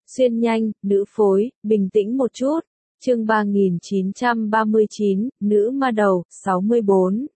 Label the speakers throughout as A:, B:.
A: Xuyên nhanh, nữ phối, bình tĩnh một chút. Chương 3939, nữ ma đầu, 64.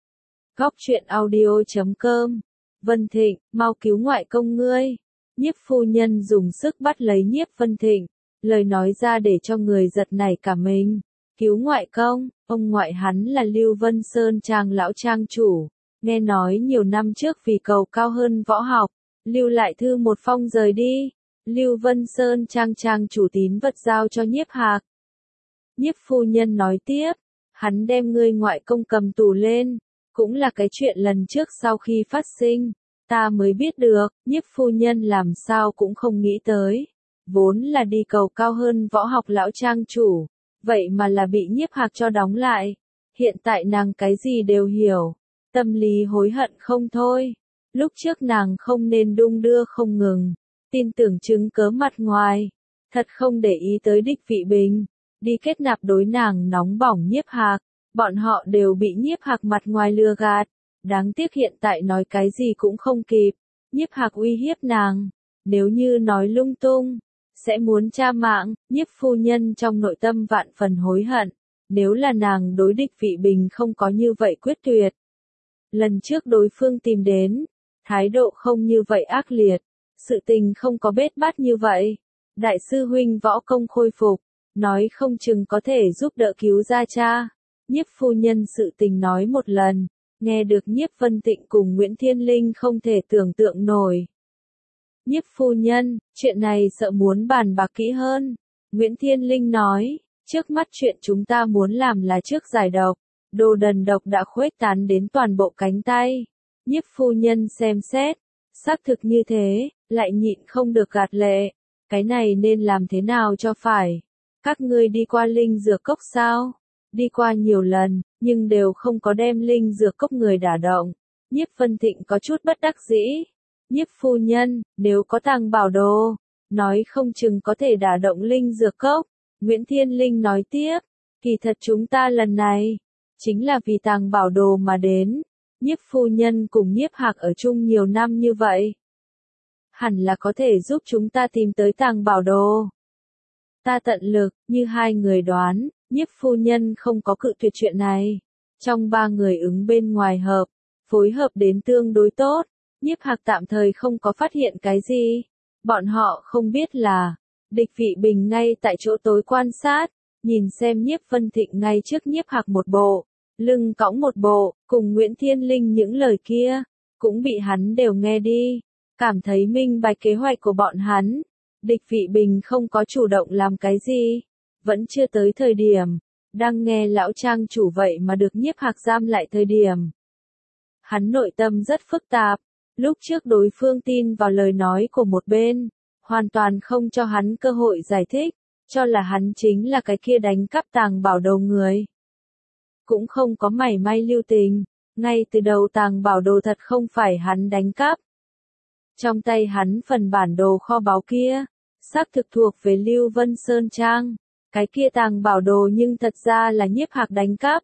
A: Góc truyện audio.com. Vân Thịnh, mau cứu ngoại công ngươi. Nhiếp phu nhân dùng sức bắt lấy Nhiếp Vân Thịnh, lời nói ra để cho người giật nảy cả mình. Cứu ngoại công, ông ngoại hắn là Lưu Vân Sơn Trang lão trang chủ, nghe nói nhiều năm trước vì cầu cao hơn võ học, lưu lại thư một phong rời đi. Lưu Vân Sơn Trang chủ tín vật giao cho Nhiếp Hạc. Nhiếp phu nhân nói tiếp, hắn đem ngươi ngoại công cầm tù lên, cũng là cái chuyện lần trước sau khi phát sinh, ta mới biết được. Nhiếp phu nhân làm sao cũng không nghĩ tới, vốn là đi cầu cao hơn võ học lão trang chủ, vậy mà là bị Nhiếp Hạc cho đóng lại. Hiện tại nàng cái gì đều hiểu, tâm lý hối hận không thôi. Lúc trước nàng không nên đung đưa không ngừng, tin tưởng chứng cớ mặt ngoài, thật không để ý tới Địch Vị Bình, đi kết nạp đối nàng nóng bỏng Nhiếp Hạc, bọn họ đều bị Nhiếp Hạc mặt ngoài lừa gạt, đáng tiếc hiện tại nói cái gì cũng không kịp. Nhiếp Hạc uy hiếp nàng, nếu như nói lung tung, sẽ muốn tra mạng. Nhiếp phu nhân trong nội tâm vạn phần hối hận, nếu là nàng đối Địch Vị Bình không có như vậy quyết tuyệt. Lần trước đối phương tìm đến, thái độ không như vậy ác liệt, sự tình không có bết bát như vậy. Đại sư huynh võ công khôi phục, nói không chừng có thể giúp đỡ cứu ra cha. Nhiếp phu nhân sự tình nói một lần, nghe được Nhiếp Vân Tịnh cùng Nguyễn Thiên Linh không thể tưởng tượng nổi. Nhiếp phu nhân, chuyện này sợ muốn bàn bạc kỹ hơn. Nguyễn Thiên Linh nói, trước mắt chuyện chúng ta muốn làm là trước giải độc, đồ đần độc đã khuếch tán đến toàn bộ cánh tay. Nhiếp phu nhân xem xét, xác thực như thế, lại nhịn không được gạt lệ. Cái này nên làm thế nào cho phải? Các ngươi đi qua linh dược cốc sao? Đi qua nhiều lần, nhưng đều không có đem linh dược cốc người đả động. Nhiếp Vân Thịnh có chút bất đắc dĩ. Nhiếp phu nhân, nếu có tàng bảo đồ, nói không chừng có thể đả động linh dược cốc. Nguyễn Thiên Linh nói tiếp, kỳ thật chúng ta lần này, chính là vì tàng bảo đồ mà đến. Nhiếp phu nhân cùng Nhiếp Hạc ở chung nhiều năm như vậy, hẳn là có thể giúp chúng ta tìm tới tàng bảo đồ. Ta tận lực, như hai người đoán, Nhiếp phu nhân không có cự tuyệt chuyện này. Trong ba người ứng bên ngoài hợp, phối hợp đến tương đối tốt, Nhiếp Hạc tạm thời không có phát hiện cái gì. Bọn họ không biết là, Địch Vị Bình ngay tại chỗ tối quan sát, nhìn xem Nhiếp Vân Thịnh ngay trước Nhiếp Hạc một bộ, lưng cõng một bộ, cùng Nguyễn Thiên Linh những lời kia, cũng bị hắn đều nghe đi, cảm thấy minh bạch kế hoạch của bọn hắn. Địch Vị Bình không có chủ động làm cái gì, vẫn chưa tới thời điểm, đang nghe lão trang chủ vậy mà được Nhiếp Hạc giam lại thời điểm. Hắn nội tâm rất phức tạp, lúc trước đối phương tin vào lời nói của một bên, hoàn toàn không cho hắn cơ hội giải thích, cho là hắn chính là cái kia đánh cắp tàng bảo đồ người. Cũng không có mảy may lưu tình, ngay từ đầu tàng bảo đồ thật không phải hắn đánh cắp. Trong tay hắn phần bản đồ kho báu kia, xác thực thuộc về Lưu Vân Sơn Trang, cái kia tàng bảo đồ nhưng thật ra là Nhiếp Hạc đánh cắp.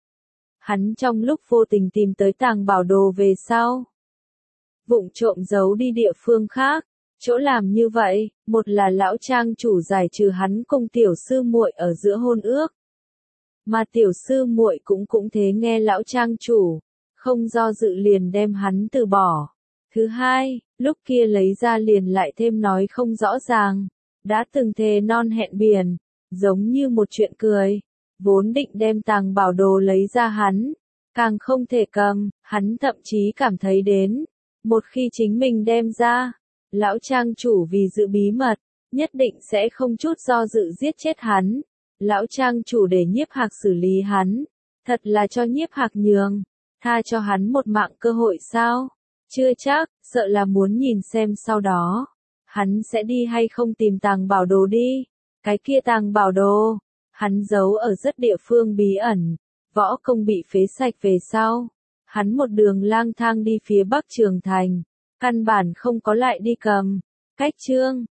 A: Hắn trong lúc vô tình tìm tới tàng bảo đồ về sau, vụng trộm giấu đi địa phương khác. Chỗ làm như vậy, một là lão trang chủ giải trừ hắn cùng tiểu sư muội ở giữa hôn ước, mà tiểu sư muội cũng thế nghe lão trang chủ, không do dự liền đem hắn từ bỏ. Thứ hai, lúc kia lấy ra liền lại thêm nói không rõ ràng, đã từng thề non hẹn biển, giống như một chuyện cười, vốn định đem tàng bảo đồ lấy ra hắn, càng không thể cầm, hắn thậm chí cảm thấy đến, một khi chính mình đem ra, lão trang chủ vì giữ bí mật, nhất định sẽ không chút do dự giết chết hắn. Lão trang chủ để Nhiếp Hạc xử lý hắn, thật là cho Nhiếp Hạc nhường, tha cho hắn một mạng cơ hội sao? Chưa chắc, sợ là muốn nhìn xem sau đó, hắn sẽ đi hay không tìm tàng bảo đồ đi. Cái kia tàng bảo đồ, hắn giấu ở rất địa phương bí ẩn, võ công bị phế sạch về sau, hắn một đường lang thang đi phía Bắc Trường Thành, căn bản không có lại đi cầm. Cách chương